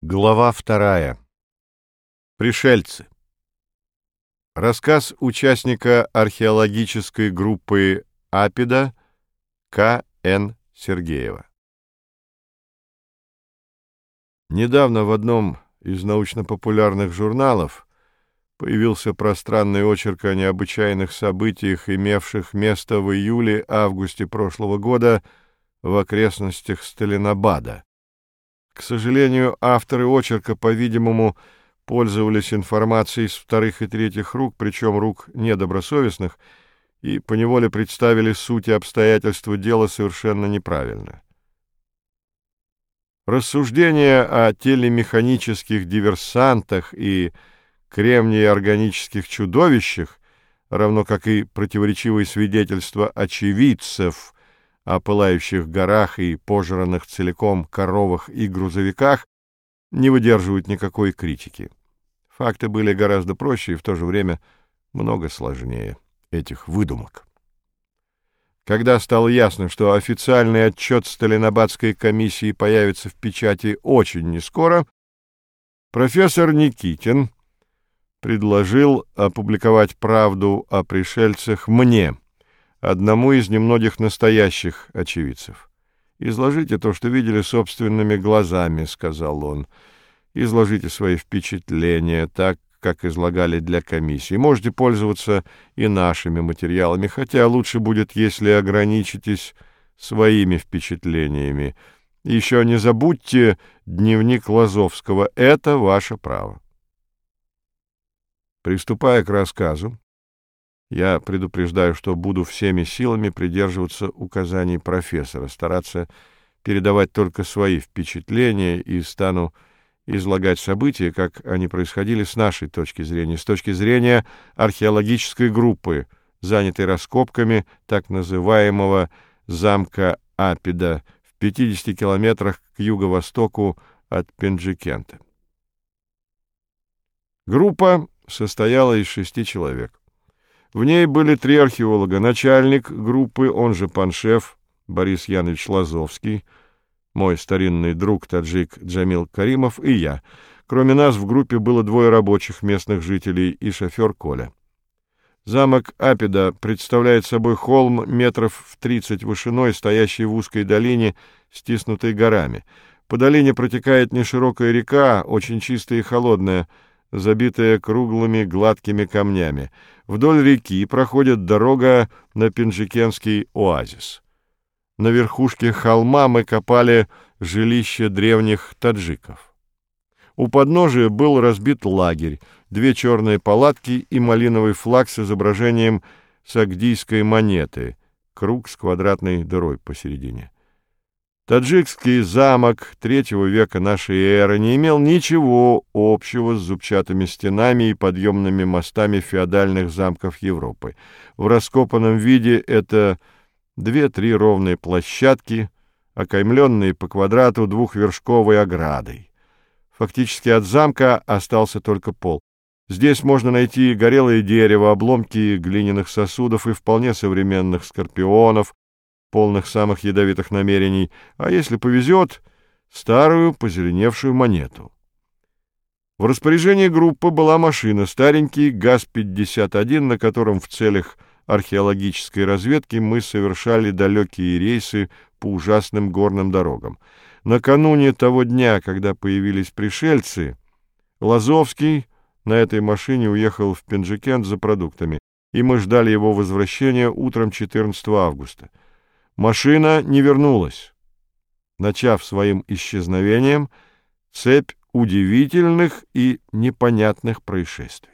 Глава 2. Пришельцы. Рассказ участника археологической группы Апида К.Н. Сергеева. Недавно в одном из научно-популярных журналов появился пространный очерк о необычайных событиях, имевших место в июле-августе прошлого года в окрестностях Сталинабада. К сожалению, авторы очерка, по-видимому, пользовались информацией с вторых и третьих рук, причем рук недобросовестных, и поневоле представили суть и обстоятельства дела совершенно неправильно. Рассуждения о телемеханических диверсантах и кремнеорганических чудовищах, равно как и противоречивые свидетельства очевидцев о пылающих горах и пожранных целиком коровах и грузовиках, не выдерживают никакой критики. Факты были гораздо проще и в то же время много сложнее этих выдумок. Когда стало ясно, что официальный отчет Сталинабадской комиссии появится в печати очень нескоро, профессор Никитин предложил опубликовать правду о пришельцах мне, одному из немногих настоящих очевидцев. «Изложите то, что видели собственными глазами», — сказал он. «Изложите свои впечатления так, как излагали для комиссии. Можете пользоваться и нашими материалами, хотя лучше будет, если ограничитесь своими впечатлениями. И еще не забудьте дневник Лазовского. Это ваше право». Приступая к рассказу, я предупреждаю, что буду всеми силами придерживаться указаний профессора, стараться передавать только свои впечатления и стану излагать события, как они происходили с нашей точки зрения, с точки зрения археологической группы, занятой раскопками так называемого замка Апида в 50 километрах к юго-востоку от Пенджикента. Группа состояла из 6 человек. В ней были 3 археолога: начальник группы, он же паншеф, Борис Янович Лазовский, мой старинный друг таджик Джамил Каримов и я. Кроме нас в группе было 2 рабочих местных жителей и шофер Коля. Замок Апида представляет собой холм метров в 30 вышиной, стоящий в узкой долине, стиснутой горами. По долине протекает неширокая река, очень чистая и холодная, забитая круглыми гладкими камнями. Вдоль реки проходит дорога на Пенджикентский оазис. На верхушке холма мы копали жилище древних таджиков. У подножия был разбит лагерь, 2 черные палатки и малиновый флаг с изображением сагдийской монеты, круг с квадратной дырой посередине. Таджикский замок III века нашей эры не имел ничего общего с зубчатыми стенами и подъемными мостами феодальных замков Европы. В раскопанном виде это 2-3 ровные площадки, окаймленные по квадрату двухвершковой оградой. Фактически от замка остался только пол. Здесь можно найти горелое дерево, обломки глиняных сосудов и вполне современных скорпионов, полных самых ядовитых намерений, а если повезет, старую позеленевшую монету. В распоряжении группы была машина, старенький ГАЗ-51, на котором в целях археологической разведки мы совершали далекие рейсы по ужасным горным дорогам. Накануне того дня, когда появились пришельцы, Лазовский на этой машине уехал в Пенджикент за продуктами, и мы ждали его возвращения утром 14 августа. Машина не вернулась, начав своим исчезновением цепь удивительных и непонятных происшествий.